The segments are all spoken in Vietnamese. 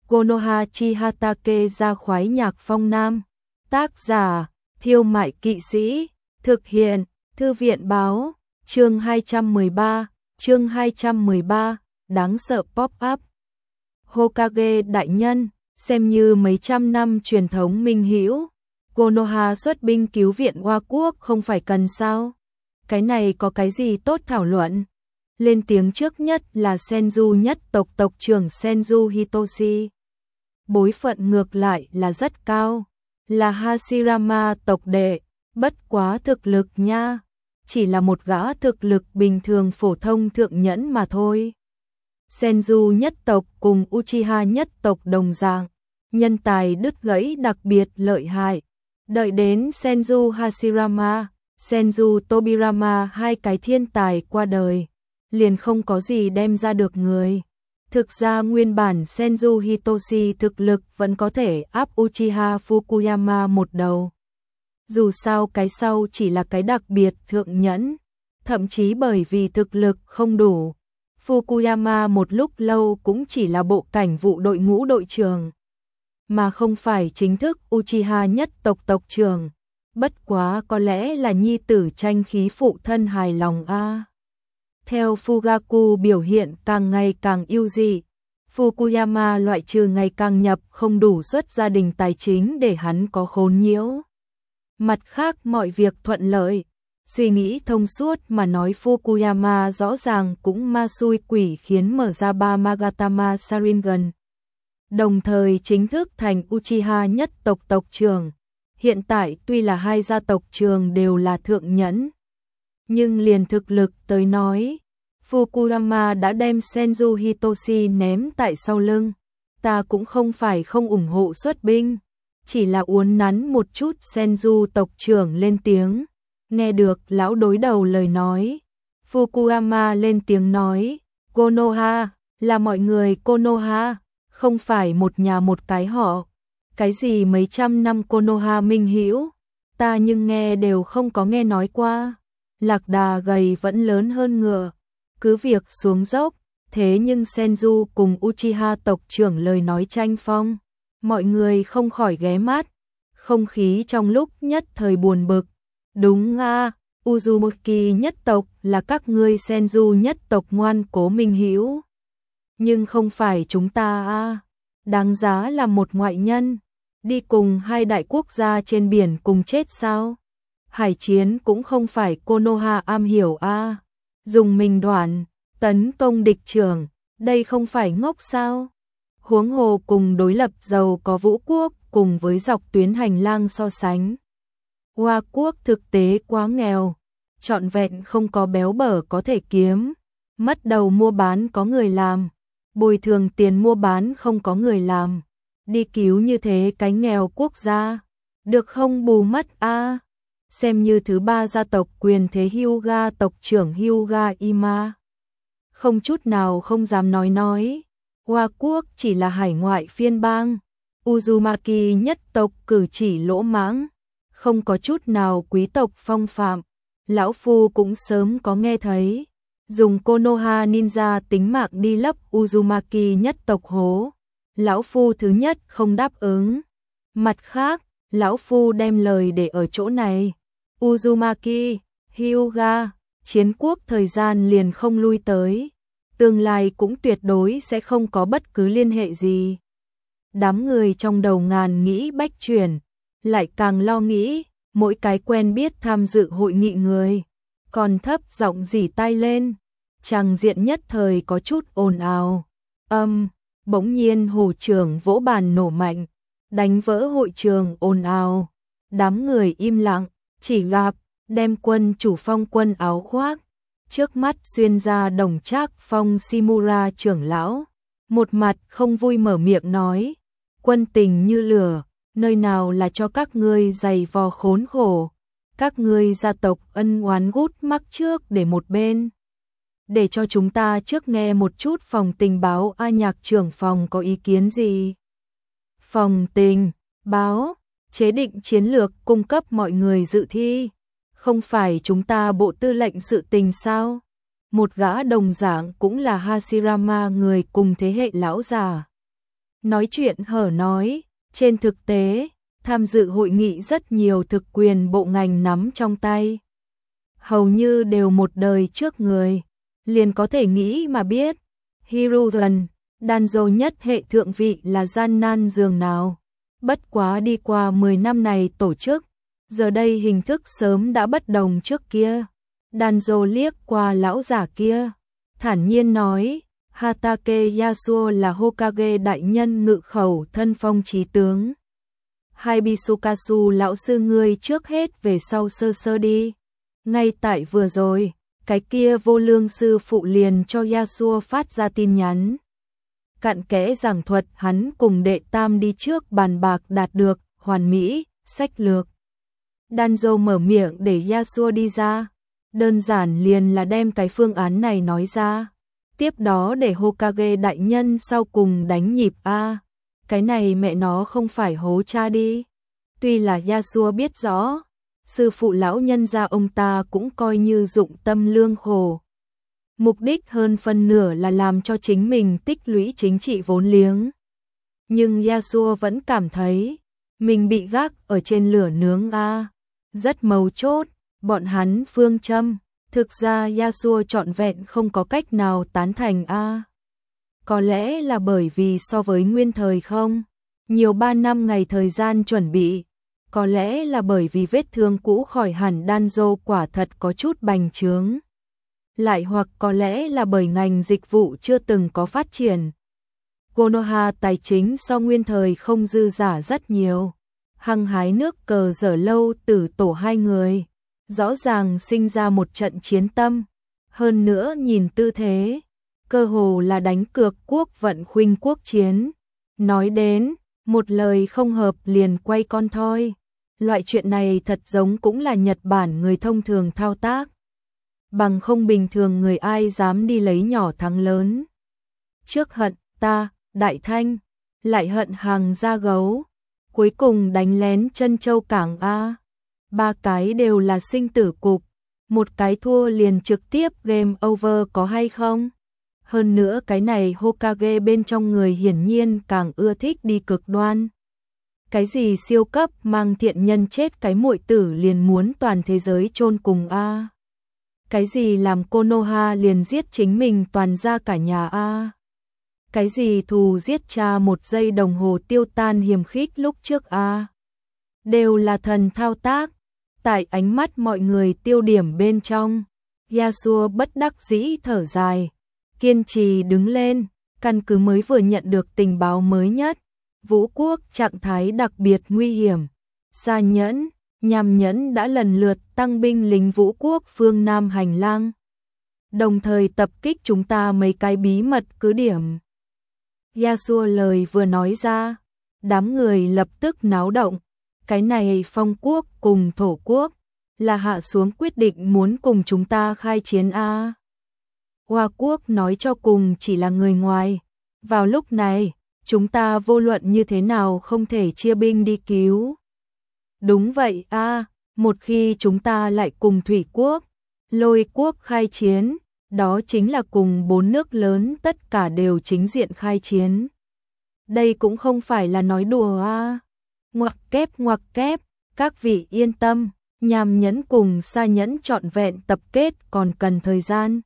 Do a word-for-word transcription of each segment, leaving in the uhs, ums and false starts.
Konoha Chihatake ra khoái nhạc phong nam. Tác giả, Thiêu Mại Kỵ Sĩ. Thực hiện, Thư viện báo. Chương hai trăm mười ba, chương hai trăm mười ba, đáng sợ pop-up. Hokage đại nhân, xem như mấy trăm năm truyền thống minh hữu, Konoha xuất binh cứu viện Hoa Quốc không phải cần sao? Cái này có cái gì tốt thảo luận? Lên tiếng trước nhất là Senju nhất tộc tộc trưởng Senju Hitoshi. Bối phận ngược lại là rất cao, là Hashirama tộc đệ, bất quá thực lực nha, chỉ là một gã thực lực bình thường phổ thông thượng nhẫn mà thôi. Senju nhất tộc cùng Uchiha nhất tộc đồng dạng, nhân tài đứt gãy đặc biệt lợi hại. Đợi đến Senju Hashirama, Senju Tobirama hai cái thiên tài qua đời, liền không có gì đem ra được người. Thực ra nguyên bản Senju Hitoshi thực lực vẫn có thể áp Uchiha Fukuyama một đầu. Dù sao cái sau chỉ là cái đặc biệt thượng nhẫn, thậm chí bởi vì thực lực không đủ, Fukuyama một lúc lâu cũng chỉ là bộ cảnh vụ đội ngũ đội trưởng, mà không phải chính thức Uchiha nhất tộc tộc trưởng. Bất quá có lẽ là nhi tử tranh khí phụ thân hài lòng a. Theo Fugaku biểu hiện càng ngày càng yêu dị, Fukuyama loại trừ ngày càng nhập không đủ suất gia đình tài chính để hắn có khốn nhiễu. Mặt khác mọi việc thuận lợi, suy nghĩ thông suốt mà nói Fukuyama rõ ràng cũng ma xui quỷ khiến mở ra ba Magatama Sharingan. Đồng thời chính thức thành Uchiha nhất tộc tộc trưởng. Hiện tại tuy là hai gia tộc trường đều là thượng nhẫn, nhưng liền thực lực tới nói, Fukuyama đã đem Senju Hitoshi ném tại sau lưng. Ta cũng không phải không ủng hộ xuất binh, chỉ là uốn nắn một chút. Senju tộc trưởng lên tiếng, nghe được lão đối đầu lời nói. Fukuyama lên tiếng nói, Konoha, là mọi người Konoha, không phải một nhà một cái họ. Cái gì mấy trăm năm Konoha minh hữu, ta nhưng nghe đều không có nghe nói qua. Lạc đà gầy vẫn lớn hơn ngựa, cứ việc xuống dốc, thế nhưng Senju cùng Uchiha tộc trưởng lời nói tranh phong, mọi người không khỏi ghé mắt, không khí trong lúc nhất thời buồn bực. Đúng a, Uzumaki nhất tộc là các ngươi Senju nhất tộc ngoan cố minh hữu, nhưng không phải chúng ta a, đáng giá là một ngoại nhân, đi cùng hai đại quốc gia trên biển cùng chết sao? Hải chiến cũng không phải Konoha am hiểu a, dùng mình đoạn, tấn công địch trưởng, đây không phải ngốc sao? Huống hồ cùng đối lập giàu có Vũ quốc cùng với dọc tuyến hành lang so sánh, Hoa quốc thực tế quá nghèo, trọn vẹn không có béo bở có thể kiếm, mất đầu mua bán có người làm, bồi thường tiền mua bán không có người làm, đi cứu như thế cái nghèo quốc gia, được không bù mất a. Xem như thứ ba gia tộc quyền thế Hyuga tộc trưởng Hyuga Ima, không chút nào không dám nói nói, Hoa quốc chỉ là hải ngoại phiên bang. Uzumaki nhất tộc cử chỉ lỗ mãng, không có chút nào quý tộc phong phạm. Lão phu cũng sớm có nghe thấy, dùng Konoha ninja tính mạng đi lấp Uzumaki nhất tộc hố, lão phu thứ nhất không đáp ứng. Mặt khác, lão phu đem lời để ở chỗ này, Uzumaki, Hyuga, chiến quốc thời gian liền không lui tới, tương lai cũng tuyệt đối sẽ không có bất cứ liên hệ gì. Đám người trong đầu ngàn nghĩ bách chuyển, lại càng lo nghĩ, mỗi cái quen biết tham dự hội nghị người, còn thấp giọng rỉ tai lên, tràng diện nhất thời có chút ồn ào. Âm, bỗng nhiên hồ trưởng vỗ bàn nổ mạnh, đánh vỡ hội trường ồn ào. Đám người im lặng, chỉ gặp đem quân chủ Phong quân áo khoác, trước mắt xuyên ra đồng trác Phong Shimura trưởng lão, một mặt không vui mở miệng nói, quân tình như lửa, nơi nào là cho các ngươi dày vò khốn khổ, các ngươi gia tộc ân oán gút mắc trước để một bên. Để cho chúng ta trước nghe một chút phòng tình báo A Nhạc trưởng phòng có ý kiến gì. Phòng tình báo, chế định chiến lược cung cấp mọi người dự thi, không phải chúng ta bộ tư lệnh sự tình sao? Một gã đồng dạng cũng là Hashirama người cùng thế hệ lão già, Nói chuyện hở nói, trên thực tế, tham dự hội nghị rất nhiều thực quyền bộ ngành nắm trong tay. Hầu như đều một đời trước người, liền có thể nghĩ mà biết. Hiruzen, Danzo nhất hệ thượng vị là gian nan dường nào. Bất quá đi qua mười năm này tổ chức, giờ đây hình thức sớm đã bất đồng trước kia. Danzo liếc qua lão giả kia, thản nhiên nói, Hatake Yasuo là Hokage đại nhân ngự khẩu thân phong chí tướng. Hibisukasu lão sư ngươi trước hết về sau sơ sơ đi. Ngay tại vừa rồi, cái kia vô lương sư phụ liền cho Yasuo phát ra tin nhắn. Cặn kẽ giảng thuật hắn cùng đệ tam đi trước bàn bạc đạt được, hoàn mỹ, sách lược. Danzo mở miệng để Yasuo đi ra. Đơn giản liền là đem cái phương án này nói ra. Tiếp đó để Hokage đại nhân sau cùng đánh nhịp A. Cái này mẹ nó không phải hố cha đi. Tuy là Yasuo biết rõ, sư phụ lão nhân gia ông ta cũng coi như dụng tâm lương khổ. Mục đích hơn phân nửa là làm cho chính mình tích lũy chính trị vốn liếng. Nhưng Yasuo vẫn cảm thấy mình bị gác ở trên lửa nướng A. Rất mấu chốt, bọn hắn phương châm. Thực ra Yasuo trọn vẹn không có cách nào tán thành A. Có lẽ là bởi vì so với nguyên thời không, nhiều ba năm ngày thời gian chuẩn bị. Có lẽ là bởi vì vết thương cũ khỏi hẳn Danzo quả thật có chút bành trướng. Lại hoặc có lẽ là bởi ngành dịch vụ chưa từng có phát triển. Konoha tài chính so nguyên thời không dư giả rất nhiều. Hăng hái nước cờ dở lâu tử tổ hai người. Rõ ràng sinh ra một trận chiến tâm. Hơn nữa nhìn tư thế, cơ hồ là đánh cược quốc vận khuynh quốc chiến. Nói đến, một lời không hợp liền quay con thoi. Loại chuyện này thật giống cũng là Nhật Bản người thông thường thao tác. Bằng không bình thường người ai dám đi lấy nhỏ thắng lớn. Trước hận ta, Đại Thanh, lại hận hàng da gấu. Cuối cùng đánh lén chân châu cảng A. Ba cái đều là sinh tử cục. Một cái thua liền trực tiếp game over có hay không? Hơn nữa cái này Hokage bên trong người hiển nhiên càng ưa thích đi cực đoan. Cái gì siêu cấp mang thiện nhân chết cái muội tử liền muốn toàn thế giới chôn cùng A. Cái gì làm Konoha liền giết chính mình toàn ra cả nhà A. Cái gì thù giết cha một giây đồng hồ tiêu tan hiểm khích lúc trước A. Đều là thần thao tác. Tại ánh mắt mọi người tiêu điểm bên trong, Yasuo bất đắc dĩ thở dài, kiên trì đứng lên, căn cứ mới vừa nhận được tình báo mới nhất. Vũ quốc trạng thái đặc biệt nguy hiểm. Sa Nhẫn, Nham Nhẫn đã lần lượt tăng binh lính Vũ quốc phương Nam hành lang. Đồng thời tập kích chúng ta mấy cái bí mật cứ điểm. Yasuo lời vừa nói ra, đám người lập tức náo động. Cái này Phong quốc cùng Thổ quốc là hạ xuống quyết định muốn cùng chúng ta khai chiến A. Hoa quốc nói cho cùng chỉ là người ngoài. Vào lúc này, chúng ta vô luận như thế nào không thể chia binh đi cứu. Đúng vậy A, một khi chúng ta lại cùng Thủy quốc, Lôi quốc khai chiến, đó chính là cùng bốn nước lớn tất cả đều chính diện khai chiến. Đây cũng không phải là nói đùa A. Ngoặc kép ngoặc kép, các vị yên tâm, Nham Nhẫn cùng Sa Nhẫn trọn vẹn tập kết còn cần thời gian.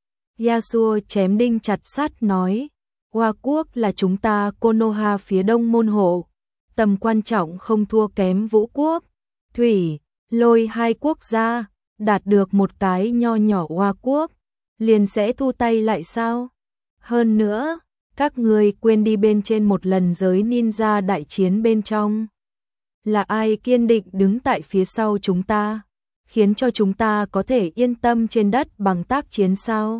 Yasuo chém đinh chặt sắt nói, Hoa quốc là chúng ta Konoha phía đông môn hộ, tầm quan trọng không thua kém Vũ quốc, Thủy, Lôi hai quốc gia, đạt được một cái nho nhỏ Hoa quốc, liền sẽ thu tay lại sao? Hơn nữa, các người quên đi bên trên một lần giới ninja đại chiến bên trong. Là ai kiên định đứng tại phía sau chúng ta, khiến cho chúng ta có thể yên tâm trên đất bằng tác chiến sao?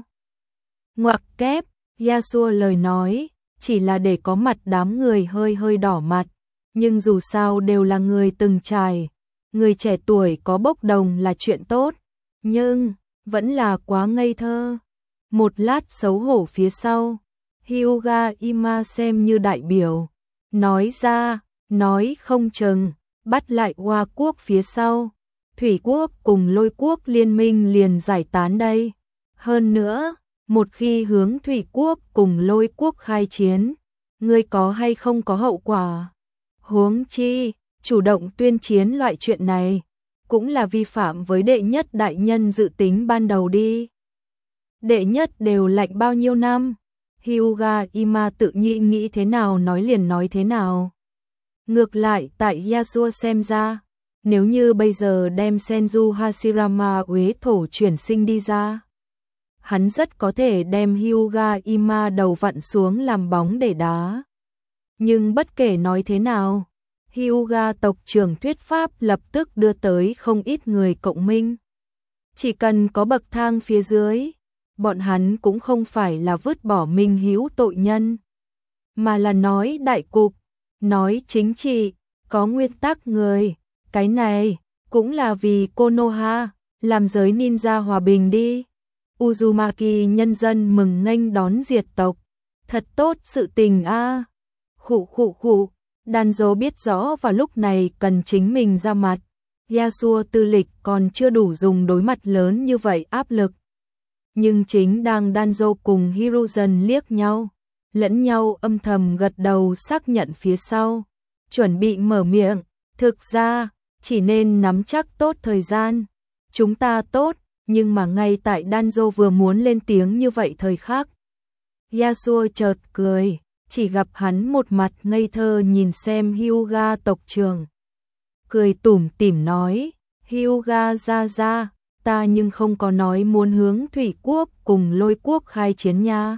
Ngoặc kép, Yasuo lời nói, chỉ là để có mặt đám người hơi hơi đỏ mặt, nhưng dù sao đều là người từng trải, người trẻ tuổi có bốc đồng là chuyện tốt, nhưng vẫn là quá ngây thơ. Một lát xấu hổ phía sau, Hyuga Ima xem như đại biểu, nói ra, nói không chừng, bắt lại Hoa quốc phía sau, Thủy quốc cùng Lôi quốc liên minh liền giải tán đây. Hơn nữa, một khi hướng Thủy quốc cùng Lôi quốc khai chiến, ngươi có hay không có hậu quả. Huống chi, chủ động tuyên chiến loại chuyện này, cũng là vi phạm với đệ nhất đại nhân dự tính ban đầu đi. Đệ nhất đều lạnh bao nhiêu năm, Hyuga Ima tự nhiên nghĩ thế nào nói liền nói thế nào. Ngược lại tại Yasuo xem ra, nếu như bây giờ đem Senju Hashirama uế thổ chuyển sinh đi ra, hắn rất có thể đem Hyuga Ima đầu vặn xuống làm bóng để đá. Nhưng bất kể nói thế nào, Hyuga tộc trưởng thuyết pháp lập tức đưa tới không ít người cộng minh. Chỉ cần có bậc thang phía dưới, bọn hắn cũng không phải là vứt bỏ minh hữu tội nhân, mà là nói đại cục, nói chính trị, có nguyên tắc người. Cái này cũng là vì Konoha, làm giới ninja hòa bình đi. Uzumaki nhân dân mừng nghênh đón diệt tộc, thật tốt sự tình a. À. Khụ khụ khụ, Danzo biết rõ vào lúc này cần chính mình ra mặt. Yasuo tư lịch còn chưa đủ dùng đối mặt lớn như vậy áp lực. Nhưng chính đang Danzo cùng Hiruzen liếc nhau, lẫn nhau âm thầm gật đầu xác nhận phía sau, chuẩn bị mở miệng, thực ra chỉ nên nắm chắc tốt thời gian. Chúng ta tốt, nhưng mà ngay tại Danzo vừa muốn lên tiếng như vậy thời khắc, Yasuo chợt cười, chỉ gặp hắn một mặt ngây thơ nhìn xem Hyuga tộc trưởng. Cười tủm tỉm nói, Hyuga ra ra, ta nhưng không có nói muốn hướng thủy quốc cùng lôi quốc khai chiến nha.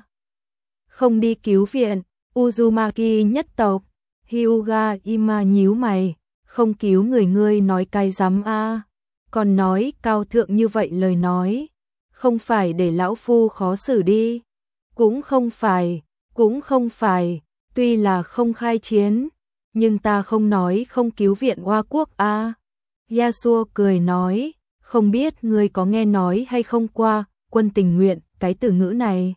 Không đi cứu viện, Uzumaki nhất tộc. Hyuga Ima nhíu mày, không cứu người ngươi nói cái rắm a, còn nói cao thượng như vậy lời nói, không phải để lão phu khó xử đi. Cũng không phải, cũng không phải, tuy là không khai chiến, nhưng ta không nói không cứu viện Hoa quốc a. Yasuo cười nói, không biết ngươi có nghe nói hay không qua quân tình nguyện cái từ ngữ này.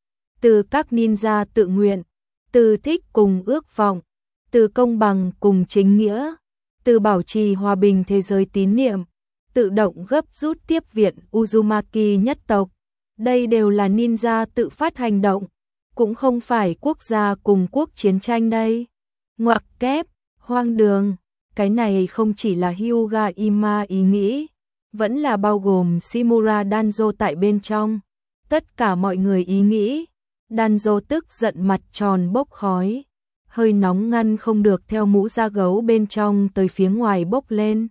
Từ các ninja tự nguyện, từ thích cùng ước vọng, từ công bằng cùng chính nghĩa, từ bảo trì hòa bình thế giới tín niệm, tự động gấp rút tiếp viện Uzumaki nhất tộc. Đây đều là ninja tự phát hành động, cũng không phải quốc gia cùng quốc chiến tranh đây. Ngoặc kép, hoang đường, cái này không chỉ là Hyuga Ima ý nghĩ, vẫn là bao gồm Shimura Danzo tại bên trong. Tất cả mọi người ý nghĩ, Danzo tức giận mặt tròn bốc khói, hơi nóng ngăn không được theo mũ da gấu bên trong tới phía ngoài bốc lên.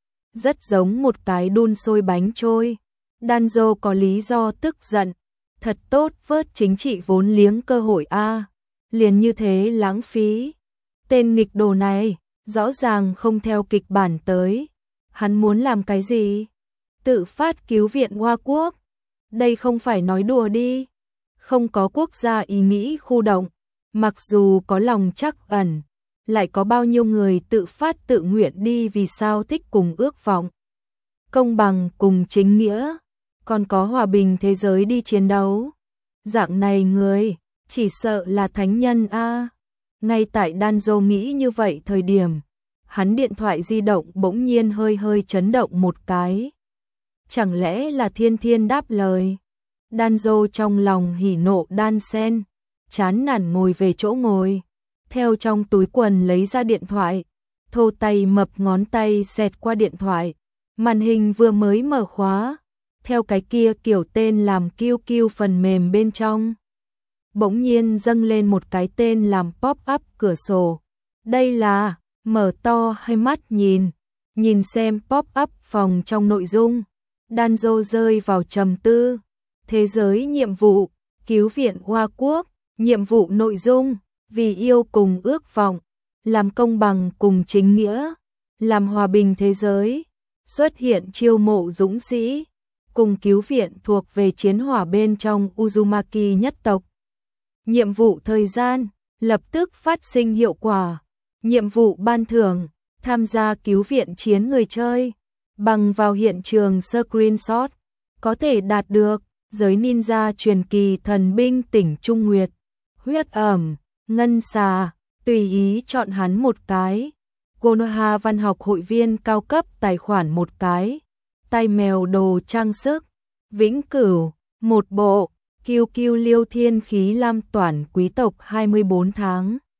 Rất giống một cái đun sôi bánh trôi. Danzo có lý do tức giận, thật tốt vớt chính trị vốn liếng cơ hội a, liền như thế lãng phí. Tên nghịch đồ này, rõ ràng không theo kịch bản tới. Hắn muốn làm cái gì? Tự phát cứu viện Hoa quốc. Đây không phải nói đùa đi. Không có quốc gia ý nghĩ khu động, mặc dù có lòng trắc ẩn, lại có bao nhiêu người tự phát tự nguyện đi vì sao thích cùng ước vọng. Công bằng cùng chính nghĩa, còn có hòa bình thế giới đi chiến đấu. Dạng này người, chỉ sợ là thánh nhân a. Ngay tại Danzo nghĩ như vậy thời điểm, hắn điện thoại di động bỗng nhiên hơi hơi chấn động một cái. Chẳng lẽ là Thiên Thiên đáp lời? Danzo trong lòng hỉ nộ đan sen, chán nản ngồi về chỗ ngồi, theo trong túi quần lấy ra điện thoại, thô tay mập ngón tay xẹt qua điện thoại, màn hình vừa mới mở khóa, theo cái kia kiểu tên làm kiu kiu phần mềm bên trong. Bỗng nhiên dâng lên một cái tên làm pop-up cửa sổ. Đây là, mở to hai mắt nhìn, nhìn xem pop-up phòng trong nội dung. Danzo rơi vào trầm tư. Thế giới nhiệm vụ, cứu viện Hoa quốc, nhiệm vụ nội dung, vì yêu cùng ước vọng, làm công bằng cùng chính nghĩa, làm hòa bình thế giới, xuất hiện chiêu mộ dũng sĩ, cùng cứu viện thuộc về chiến hỏa bên trong Uzumaki nhất tộc. Nhiệm vụ thời gian, lập tức phát sinh hiệu quả. Nhiệm vụ ban thưởng, tham gia cứu viện chiến người chơi, bằng vào hiện trường screenshot, có thể đạt được. Giới ninja truyền kỳ thần binh tỉnh Trung Nguyệt, huyết ẩm, ngân xà, tùy ý chọn hắn một cái. Konoha văn học hội viên cao cấp tài khoản một cái. Tai mèo đồ trang sức, vĩnh cửu, một bộ. Kiêu kiêu liêu thiên khí lam toản quý tộc hai mươi bốn tháng.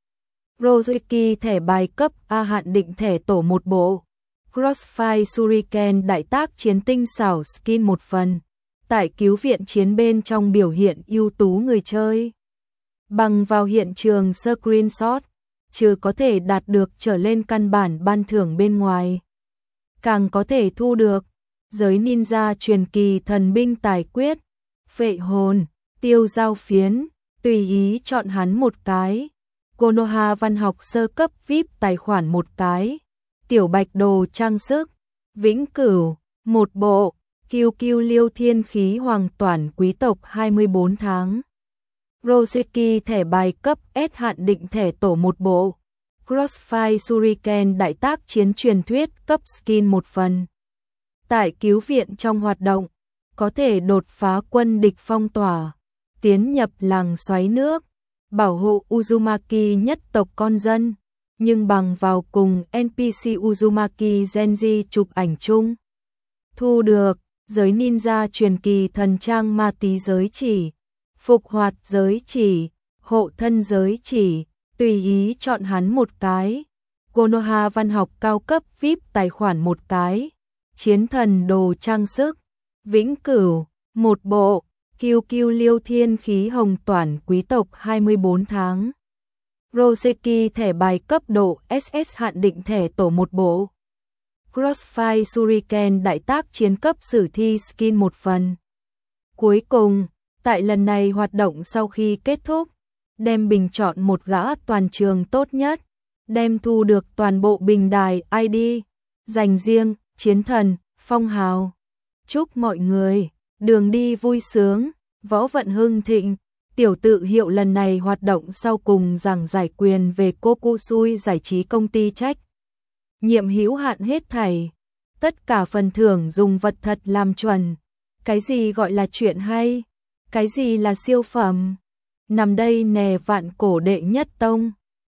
Roseki thẻ bài cấp A hạn định thẻ tổ một bộ. Crossfire Shuriken đại tác chiến tinh xảo skin một phần. Tại cứu viện chiến bên trong biểu hiện ưu tú người chơi. Bằng vào hiện trường screenshot, chứ có thể đạt được trở lên căn bản ban thưởng bên ngoài. Càng có thể thu được giới ninja truyền kỳ thần binh tài quyết, phệ hồn, tiêu dao phiến, tùy ý chọn hắn một cái. Konoha văn học sơ cấp vi ai pi tài khoản một cái. Tiểu bạch đồ trang sức, vĩnh cửu, một bộ. Kiêu kiêu liêu thiên khí hoàng toản quý tộc hai mươi bốn tháng. Roseki thẻ bài cấp S hạn định thẻ tổ một bộ. Crossfire Shuriken đại tác chiến truyền thuyết cấp skin một phần. Tại cứu viện trong hoạt động, có thể đột phá quân địch phong tỏa, tiến nhập làng xoáy nước, bảo hộ Uzumaki nhất tộc con dân, nhưng bằng vào cùng en pê xê Uzumaki Genji chụp ảnh chung. Thu được giới ninja truyền kỳ thần trang ma tí giới chỉ, phục hoạt giới chỉ, hộ thân giới chỉ, tùy ý chọn hắn một cái. Konoha văn học cao cấp vi ai pi tài khoản một cái. Chiến thần đồ trang sức, vĩnh cửu, một bộ. Kiêu kiêu liêu thiên khí hồng toản quý tộc hai mươi bốn tháng. Roseki thẻ bài cấp độ ét ét hạn định thẻ tổ một bộ. Crossfire Shuriken đại tác chiến cấp sử thi skin một phần. Cuối cùng, tại lần này hoạt động sau khi kết thúc, đem bình chọn một gã toàn trường tốt nhất, đem thu được toàn bộ bình đài i đê, dành riêng, chiến thần, phong hào. Chúc mọi người, đường đi vui sướng, võ vận hưng thịnh. Tiểu tự hiệu lần này hoạt động sau cùng giảng giải quyền về Kokusui giải trí công ty trách nhiệm hữu hạn hết thảy. Tất cả phần thưởng dùng vật thật làm chuẩn. Cái gì gọi là chuyện hay? Cái gì là siêu phẩm? Nằm đây nè vạn cổ đệ nhất tông.